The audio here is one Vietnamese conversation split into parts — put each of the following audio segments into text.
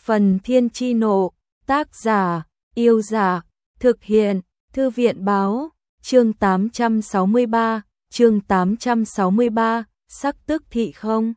Phần Thiên Chi Nộ, tác giả, Yêu Giả, thực hiện, Thư viện Báo, chương 863, sắc tức thị không.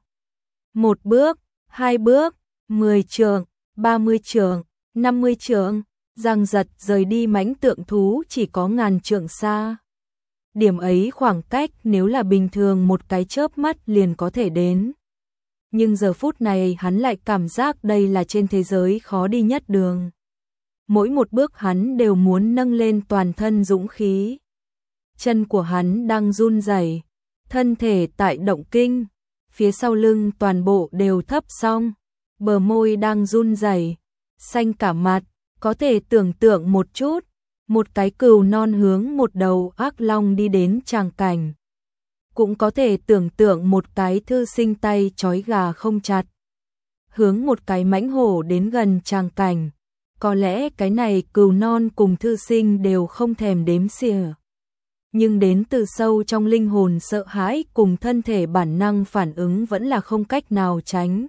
1 bước, 2 bước, 10 trượng, 30 trượng, 50 trượng, Giang Giật rời đi mãnh tượng thú chỉ có ngàn trượng xa. Điểm ấy khoảng cách nếu là bình thường một cái chớp mắt liền có thể đến. Nhưng giờ phút này hắn lại cảm giác đây là trên thế giới khó đi nhất đường. Mỗi một bước hắn đều muốn nâng lên toàn thân dũng khí. Chân của hắn đang run rẩy, thân thể tại động kinh, phía sau lưng toàn bộ đều thấp song, bờ môi đang run rẩy, xanh cả mặt, có thể tưởng tượng một chút, một cái cừu non hướng một đầu ác long đi đến tràng cảnh. Cũng có thể tưởng tượng một cái thư sinh tay trói gà không chặt, hướng một cái mãnh hổ đến gần tràng cảnh. Có lẽ cái này cừu non cùng thư sinh đều không thèm đếm xỉa. Nhưng đến từ sâu trong linh hồn sợ hãi cùng thân thể bản năng phản ứng vẫn là không cách nào tránh.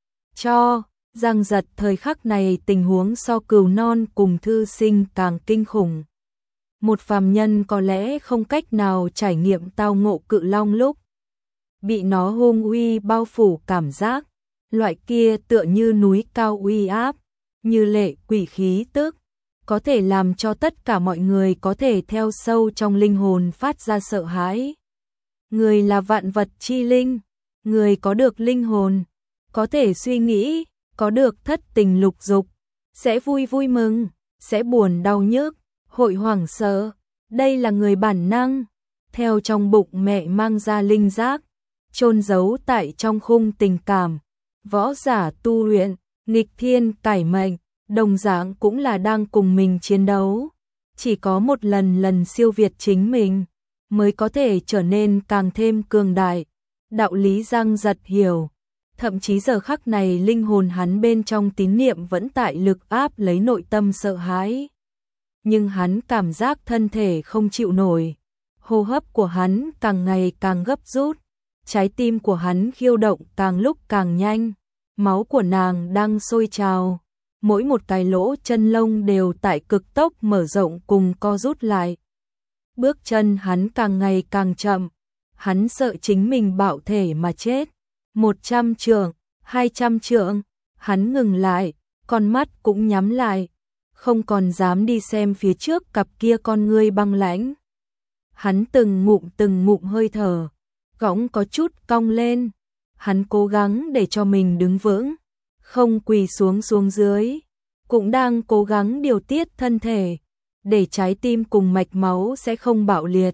Cho Giang Giật thời khắc này tình huống so cừu non cùng thư sinh càng kinh khủng. Một phàm nhân có lẽ không cách nào trải nghiệm tao ngộ cự long lúc bị nó hung uy bao phủ cảm giác, loại kia tựa như núi cao uy áp, như lệ quỷ khí tức, có thể làm cho tất cả mọi người có thể theo sâu trong linh hồn phát ra sợ hãi. Người là vạn vật chi linh, người có được linh hồn, có thể suy nghĩ, có được thất tình lục dục, sẽ vui vui mừng, sẽ buồn đau nhức, hội hoảng sợ, đây là người bản năng, theo trong bụng mẹ mang ra linh giác, chôn giấu tại trong khung tình cảm. Võ giả tu luyện, nghịch thiên cải mệnh, đồng dạng cũng là đang cùng mình chiến đấu. Chỉ có một lần siêu việt chính mình, mới có thể trở nên càng thêm cường đại. Đạo lý Giang Giật hiểu. Thậm chí giờ khắc này linh hồn hắn bên trong tín niệm vẫn tại lực áp lấy nội tâm sợ hãi. Nhưng hắn cảm giác thân thể không chịu nổi. Hô hấp của hắn càng ngày càng gấp rút. Trái tim của hắn khiêu động càng lúc càng nhanh. Máu của nàng đang sôi trào. Mỗi một cái lỗ chân lông đều tại cực tốc mở rộng cùng co rút lại. Bước chân hắn càng ngày càng chậm. Hắn sợ chính mình bạo thể mà chết. 100 trượng, 200 trượng, hắn ngừng lại, con mắt cũng nhắm lại, không còn dám đi xem phía trước cặp kia con ngươi băng lãnh. Hắn từng ngụm hơi thở, gõng có chút cong lên, hắn cố gắng để cho mình đứng vững, không quỳ xuống dưới, cũng đang cố gắng điều tiết thân thể, để trái tim cùng mạch máu sẽ không bạo liệt.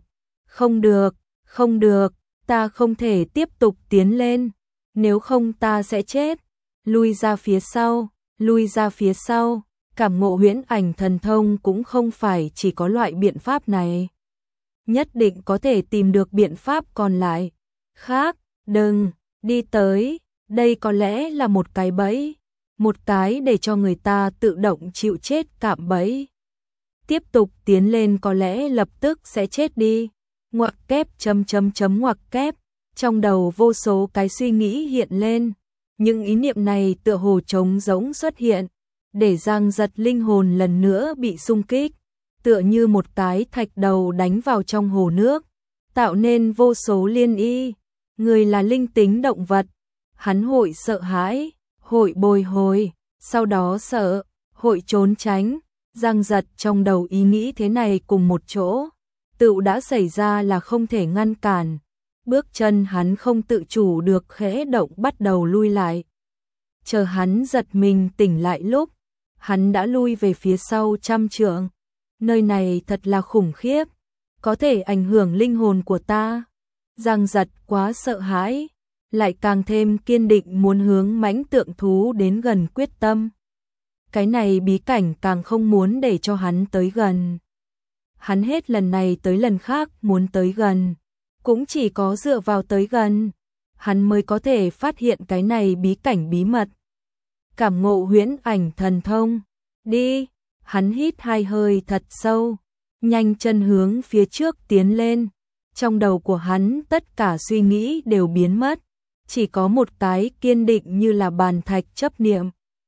Không được, ta không thể tiếp tục tiến lên. Nếu không ta sẽ chết. Lui ra phía sau, cảm ngộ huyễn ảnh thần thông cũng không phải chỉ có loại biện pháp này. Nhất định có thể tìm được biện pháp còn lại. Khác, đừng, đi tới, đây có lẽ là một cái bẫy. Một cái để cho người ta tự động chịu chết cạm bẫy. Tiếp tục tiến lên có lẽ lập tức sẽ chết đi. Ngoặc kép ngoặc kép. Trong đầu vô số cái suy nghĩ hiện lên, những ý niệm này tựa hồ trống rỗng xuất hiện, để Giang Giật linh hồn lần nữa bị xung kích, tựa như một cái thạch đầu đánh vào trong hồ nước, tạo nên vô số liên y. Người là linh tính động vật, hắn hội sợ hãi, hội bồi hồi, sau đó sợ, hội trốn tránh. Giang Giật trong đầu ý nghĩ thế này cùng một chỗ, tựu đã xảy ra là không thể ngăn cản. Bước chân hắn không tự chủ được khẽ động bắt đầu lui lại. Chờ hắn giật mình tỉnh lại lúc, hắn đã lui về phía sau 100 trượng. Nơi này thật là khủng khiếp, có thể ảnh hưởng linh hồn của ta. Giang Giật quá sợ hãi, lại càng thêm kiên định muốn hướng mãnh tượng thú đến gần quyết tâm. Cái này bí cảnh càng không muốn để cho hắn tới gần. Hắn hết lần này tới lần khác muốn tới gần. Cũng chỉ có dựa vào tới gần, hắn mới có thể phát hiện cái này bí cảnh bí mật. Cảm ngộ huyễn ảnh thần thông, đi, hắn hít 2 hơi thật sâu, nhanh chân hướng phía trước tiến lên. Trong đầu của hắn tất cả suy nghĩ đều biến mất, chỉ có một cái kiên định như là bàn thạch chấp niệm.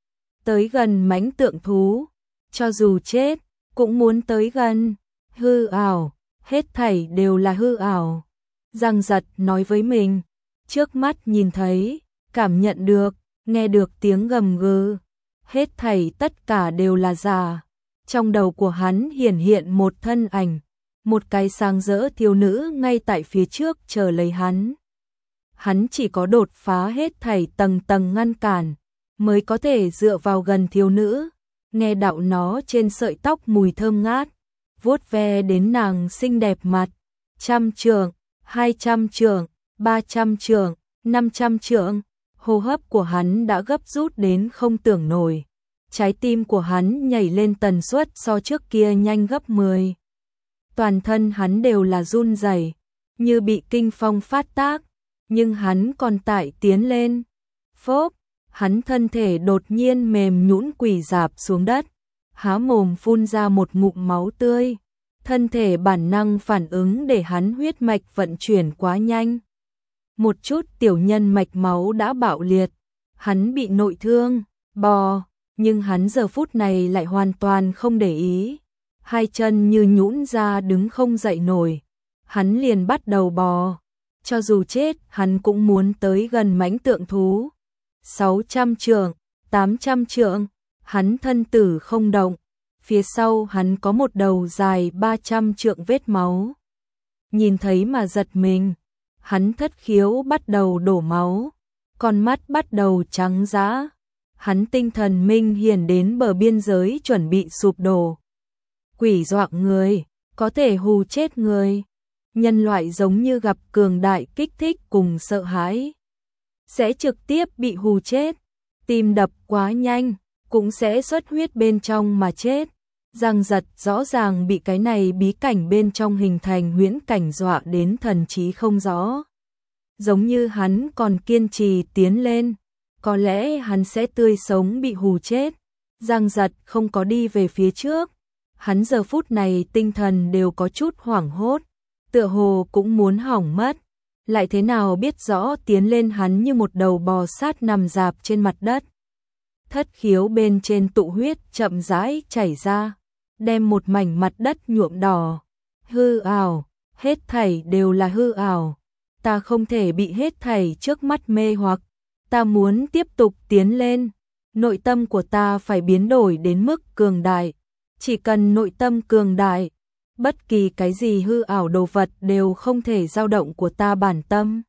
tới gần mãnh tượng thú, cho dù chết, cũng muốn tới gần. Hư ảo, hết thảy đều là hư ảo. Giang giật nói với mình, trước mắt nhìn thấy, cảm nhận được, nghe được tiếng gầm gừ, hết thảy tất cả đều là giả. Trong đầu của hắn hiển hiện một thân ảnh, một cái sáng rỡ thiếu nữ ngay tại phía trước chờ lấy hắn. Hắn chỉ có đột phá hết thảy tầng tầng ngăn cản, mới có thể dựa vào gần thiếu nữ, nghe đạo nó trên sợi tóc mùi thơm ngát, vuốt ve đến nàng xinh đẹp mặt. 100 trượng, 200 trượng, 300 trượng, 500 trượng, hô hấp của hắn đã gấp rút đến không tưởng nổi. Trái tim của hắn nhảy lên tần suất so trước kia nhanh gấp 10. Toàn thân hắn đều là run rẩy, như bị kinh phong phát tác, nhưng hắn còn tại tiến lên. Phốp, hắn thân thể đột nhiên mềm nhũn quỳ rạp xuống đất, há mồm phun ra một ngụm máu tươi. Thân thể bản năng phản ứng để hắn huyết mạch vận chuyển quá nhanh. Một chút tiểu nhân mạch máu đã bạo liệt, hắn bị nội thương, nhưng hắn giờ phút này lại hoàn toàn không để ý. Hai chân như nhũn ra đứng không dậy nổi, hắn liền bắt đầu bò. Cho dù chết, hắn cũng muốn tới gần mãnh tượng thú. 600 trượng, 800 trượng, hắn thân tử không động. Phía sau hắn có một đầu dài 300 trượng vết máu. Nhìn thấy mà giật mình, hắn thất khiếu bắt đầu đổ máu, con mắt bắt đầu trắng dã. Hắn tinh thần minh hiển đến bờ biên giới chuẩn bị sụp đổ. Quỷ dọa người, có thể hù chết người. Nhân loại giống như gặp cường đại kích thích cùng sợ hãi, sẽ trực tiếp bị hù chết. Tim đập quá nhanh, cũng sẽ xuất huyết bên trong mà chết. Giang giật rõ ràng bị cái này bí cảnh bên trong hình thành huyễn cảnh dọa đến thần trí không rõ. Giống như hắn còn kiên trì tiến lên, có lẽ hắn sẽ tươi sống bị hù chết. Giang giật không có đi về phía trước, hắn giờ phút này tinh thần đều có chút hoảng hốt, tựa hồ cũng muốn hỏng mất. Lại thế nào biết rõ tiến lên, hắn như một đầu bò sát nằm rạp trên mặt đất. Thất khiếu bên trên tụ huyết chậm rãi chảy ra, đem một mảnh mặt đất nhuộm đỏ. Hư ảo, hết thảy đều là hư ảo. Ta không thể bị hết thảy trước mắt mê hoặc. Ta muốn tiếp tục tiến lên. Nội tâm của ta phải biến đổi đến mức cường đại. Chỉ cần nội tâm cường đại, bất kỳ cái gì hư ảo đồ vật đều không thể dao động của ta bản tâm.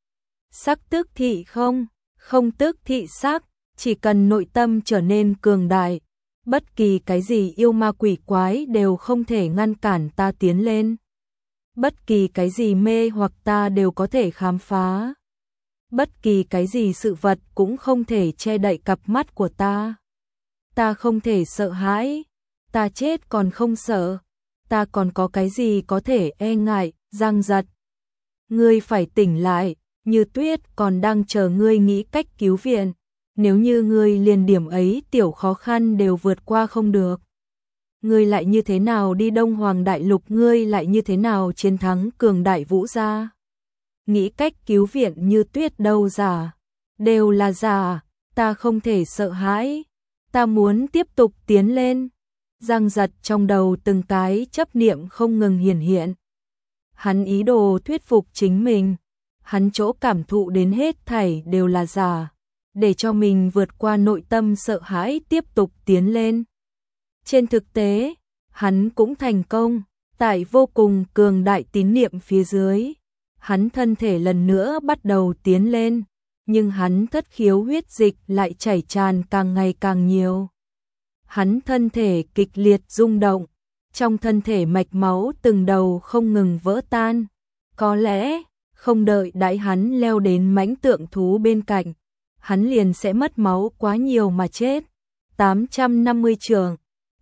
Sắc tức thị không, không tức thị sắc, chỉ cần nội tâm trở nên cường đại, bất kỳ cái gì yêu ma quỷ quái đều không thể ngăn cản ta tiến lên. Bất kỳ cái gì mê hoặc ta đều có thể khám phá. Bất kỳ cái gì sự vật cũng không thể che đậy cặp mắt của ta. Ta không thể sợ hãi, ta chết còn không sợ. Ta còn có cái gì có thể e ngại. Giang giật, ngươi phải tỉnh lại, Như Tuyết còn đang chờ ngươi nghĩ cách cứu viện. Nếu như ngươi liền điểm ấy tiểu khó khăn đều vượt qua không được, ngươi lại như thế nào đi Đông Hoàng Đại Lục, ngươi lại như thế nào chiến thắng cường đại Vũ gia? Nghĩ cách cứu viện Như Tuyết đâu giả, đều là giả. Ta không thể sợ hãi, ta muốn tiếp tục tiến lên. Giang giật trong đầu từng cái chấp niệm không ngừng hiển hiện. Hắn ý đồ thuyết phục chính mình, hắn chỗ cảm thụ đến hết thảy đều là giả, để cho mình vượt qua nội tâm sợ hãi tiếp tục tiến lên. Trên thực tế, hắn cũng thành công, tại vô cùng cường đại tín niệm phía dưới, hắn thân thể lần nữa bắt đầu tiến lên, nhưng hắn thất khiếu huyết dịch lại chảy tràn càng ngày càng nhiều. Hắn thân thể kịch liệt rung động, trong thân thể mạch máu từng đầu không ngừng vỡ tan. Có lẽ, không đợi đãi hắn leo đến mãnh tượng thú bên cạnh, hắn liền sẽ mất máu quá nhiều mà chết. 850 trượng,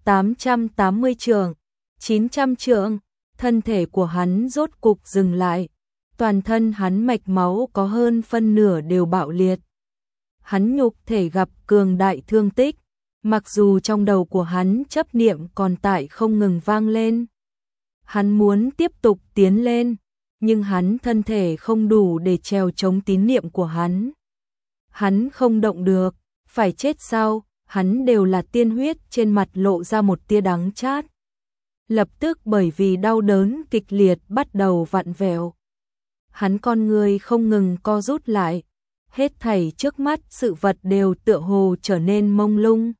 880 trượng, 900 trượng, thân thể của hắn rốt cục dừng lại. Toàn thân hắn mạch máu có hơn phân nửa đều bạo liệt. Hắn nhục thể gặp cường đại thương tích, mặc dù trong đầu của hắn chấp niệm còn tại không ngừng vang lên. Hắn muốn tiếp tục tiến lên, nhưng hắn thân thể không đủ để trèo chống tín niệm của hắn. Hắn không động được, phải chết sao? hắn đều là tiên huyết, trên mặt lộ ra một tia đắng chát. Lập tức bởi vì đau đớn kịch liệt bắt đầu vặn vẹo. Hắn con người không ngừng co rút lại, hết thảy trước mắt sự vật đều tựa hồ trở nên mông lung.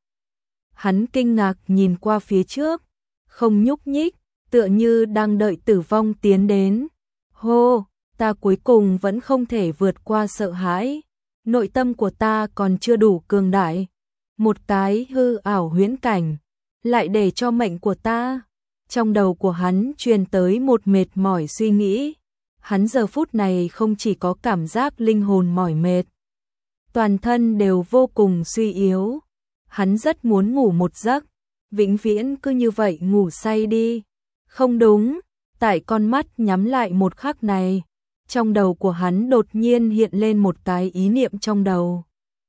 Hắn kinh ngạc nhìn qua phía trước, không nhúc nhích, tựa như đang đợi tử vong tiến đến. Hô, ta cuối cùng vẫn không thể vượt qua sợ hãi. Nội tâm của ta còn chưa đủ cường đại. Một cái hư ảo huyễn cảnh, lại để cho mệnh của ta. Trong đầu của hắn truyền tới một mệt mỏi suy nghĩ. Hắn giờ phút này không chỉ có cảm giác linh hồn mỏi mệt, toàn thân đều vô cùng suy yếu. Hắn rất muốn ngủ một giấc, vĩnh viễn cứ như vậy ngủ say đi. Không đúng, tại con mắt nhắm lại một khắc này, trong đầu của hắn đột nhiên hiện lên một cái ý niệm trong đầu.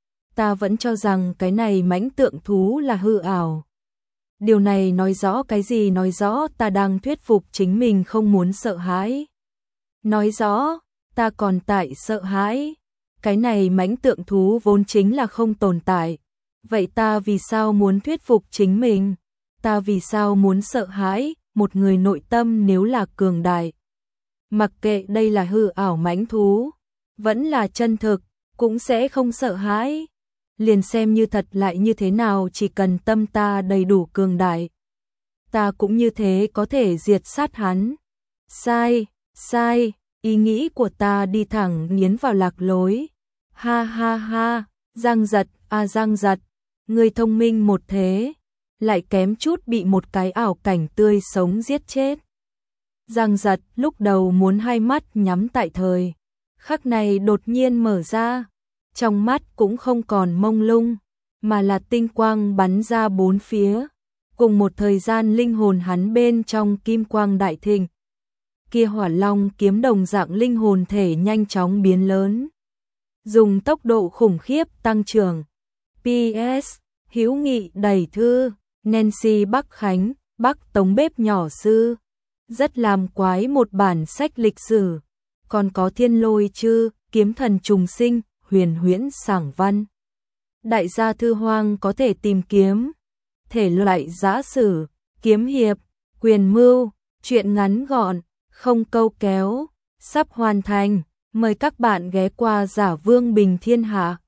Ta vẫn cho rằng cái này mãnh tượng thú là hư ảo. Điều này nói rõ cái gì? Nói rõ ta đang thuyết phục chính mình không muốn sợ hãi. Nói rõ, ta còn tại sợ hãi. Cái này mãnh tượng thú vốn chính là không tồn tại. Vậy ta vì sao muốn thuyết phục chính mình? Ta vì sao muốn sợ hãi? Một người nội tâm nếu là cường đại, mặc kệ đây là hư ảo mãnh thú, vẫn là chân thực, cũng sẽ không sợ hãi. Liền xem như thật lại như thế nào, chỉ cần tâm ta đầy đủ cường đại, ta cũng như thế có thể diệt sát hắn. Sai, sai, ý nghĩ của ta đi thẳng nghiến vào lạc lối. Ha ha ha, Giang Giật, Giang Giật, người thông minh một thế, lại kém chút bị một cái ảo cảnh tươi sống giết chết. Giang Giật lúc đầu muốn hai mắt nhắm tại thời khắc này đột nhiên mở ra, trong mắt cũng không còn mông lung, mà là tinh quang bắn ra bốn phía. Cùng một thời gian linh hồn hắn bên trong kim quang đại thịnh. Kia Hỏa Long kiếm đồng dạng linh hồn thể nhanh chóng biến lớn, dùng tốc độ khủng khiếp tăng trưởng. PS, hữu nghị đẩy thư, Nancy Bắc Khánh, Bắc Tống bếp nhỏ sư. Rất làm quái một bản sách lịch sử. Còn có Thiên Lôi Chư, Kiếm Thần Trùng Sinh, Huyền Huyễn Sảng Văn. Đại gia thư hoang có thể tìm kiếm. Thể loại giã sử, kiếm hiệp, quyền mưu, truyện ngắn gọn, không câu kéo, sắp hoàn thành. Mời các bạn ghé qua Giả Vương Bình Thiên Hạ.